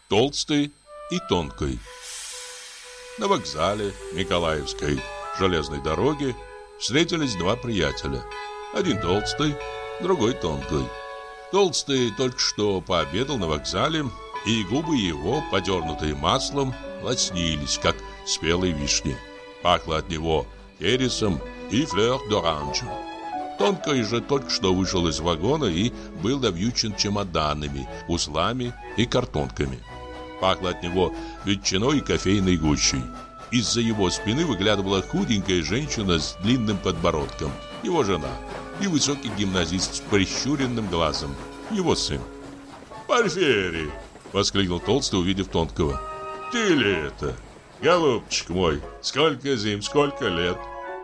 Толстый и Тонкий. На вокзале Николаевской железной дороги встретились два приятеля. Один толстый, другой тонкий. Толстый только что пообедал на вокзале, и губы его, подернутые маслом, лоснились, как спелые вишни. Пахло от него хересом и флёр-д'оранж. Тонкий же только что вышел из вагона и был навьючен чемоданами, узлами и картонками. Пахло от него ветчиной и кофейной гущей. Из-за его спины выглядывала худенькая женщина с длинным подбородком, его жена, и высокий гимназист с прищуренным глазом, его сын. «Порфирий!» — воскликнул Толстый, увидев Тонкого. «Ты ли это? Голубчик мой, сколько зим, сколько лет!»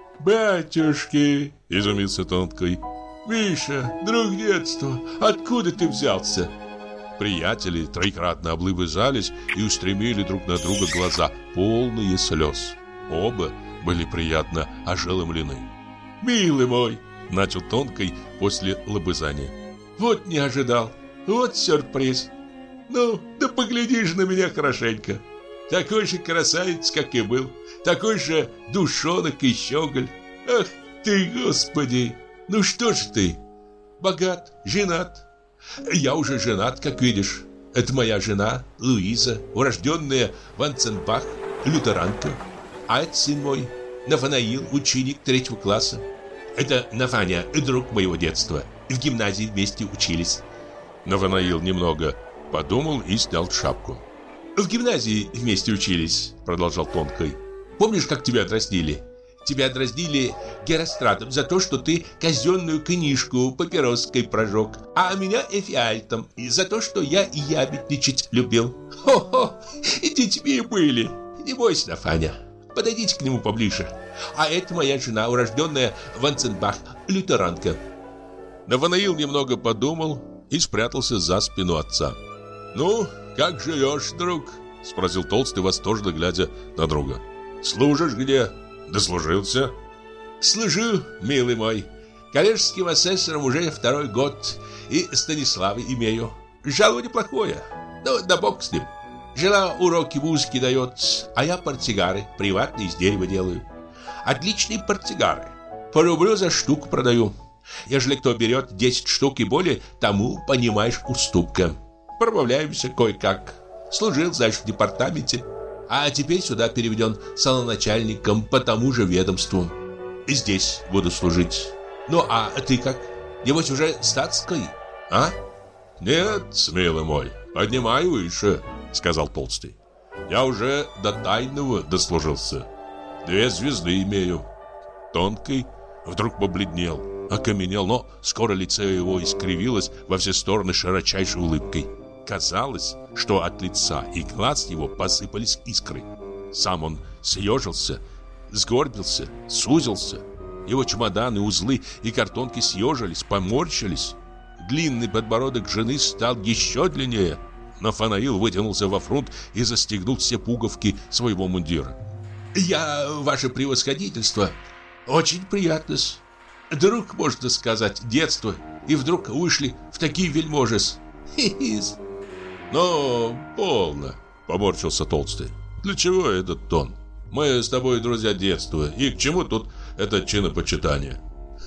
«Батюшки!» — изумился Тонкий. «Миша, друг детства, откуда ты взялся?» Приятели троекратно облобызались и устремили друг на друга глаза, полные слез. Оба были приятно ошеломлены. «Милый мой!» — начал Тонкий после лобызания. «Вот не ожидал, вот сюрприз. Ну, да поглядишь на меня хорошенько. Такой же красавец, как и был, такой же душонок и щеголь. Ах ты, Господи! Ну что ж ты? Богат, женат?» «Я уже женат, как видишь. Это моя жена, Луиза, урожденная Ванценбах, лютеранка. А это сын мой, Нафанаил, ученик 3-го класса. Это Нафаня, друг моего детства. В гимназии вместе учились». Нафанаил немного подумал и снял шапку. «В гимназии вместе учились», — продолжал Тонкий. «Помнишь, как тебя дразнили? Тебя дразнили Геростратом за то, что ты казенную книжку папироской прожег, а меня эфиальтом за то, что я ябедничать любил. Хо-хо, и детьми были. Не бойся, Нафаня, подойдите к нему поближе. А это моя жена, урожденная Ванценбах, лютеранка». Нафанаил немного подумал и спрятался за спину отца. «Ну, как живешь, друг?» — спросил Толстый, восторженно глядя на друга. «Служишь где?» «Дослужился?» «Служу, милый мой, коллежским асессором уже 2-й год, и Станислава имею. Жалование плохое, но да бог с ним. Жена уроки музыки дает, а я портсигары приватные из дерева делаю. Отличные портсигары, по рублю за штуку продаю. Ежели кто берет 10 штук и более, тому, понимаешь, уступка. Пробавляемся кое-как. Служил, знаешь, в департаменте. А теперь сюда переведен салоначальником по тому же ведомству. И здесь буду служить. Ну, а ты как? Небось уже статской, а?» «Нет, милый мой, поднимай выше», — сказал Толстый. «Я уже до тайного дослужился. 2 звезды имею». Тонкий вдруг побледнел, окаменел, но скоро лицо его искривилось во все стороны широчайшей улыбкой. Казалось, что от лица и глаз его посыпались искры. Сам он съежился, сгорбился, сузился. Его чемоданы, узлы и картонки съежились, поморщились. Длинный подбородок жены стал еще длиннее. Нафанаил вытянулся во фронт и застегнул все пуговки своего мундира. «Я, ваше превосходительство, очень приятно-с. Друг, можно сказать, детства, и вдруг вышли в такие вельможи-с. Хи-хи-с». «Ну, полно», — поморщился Толстый. «Для чего этот тон? Мы с тобой друзья детства, и к чему тут это чинопочитание?»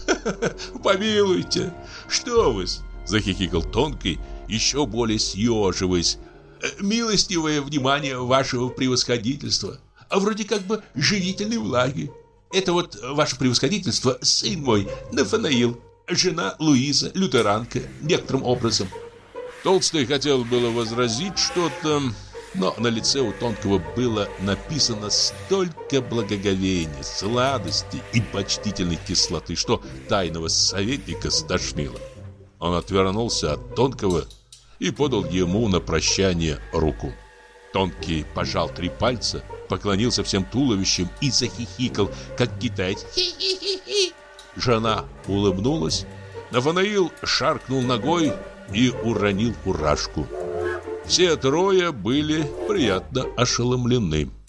«Помилуйте, что вы-с», — захихикал Тонкий, еще более съеживаясь. «Милостивое внимание вашего превосходительства, а вроде как бы живительной влаги. Это вот ваше превосходительство, сын мой, Нафанаил, жена Луиза, лютеранка, некоторым образом». Толстый хотел было возразить что-то, но на лице у Тонкого было написано столько благоговения, сладости и почтительной кислоты, что тайного советника стошнило. Он отвернулся от Тонкого и подал ему на прощание руку. Тонкий пожал 3 пальца, поклонился всем туловищем и захихикал, как китаец. Хи-хи-хи-хи. Жена улыбнулась, Нафанаил шаркнул ногой и уронил фуражку. Все трое были приятно ошеломлены.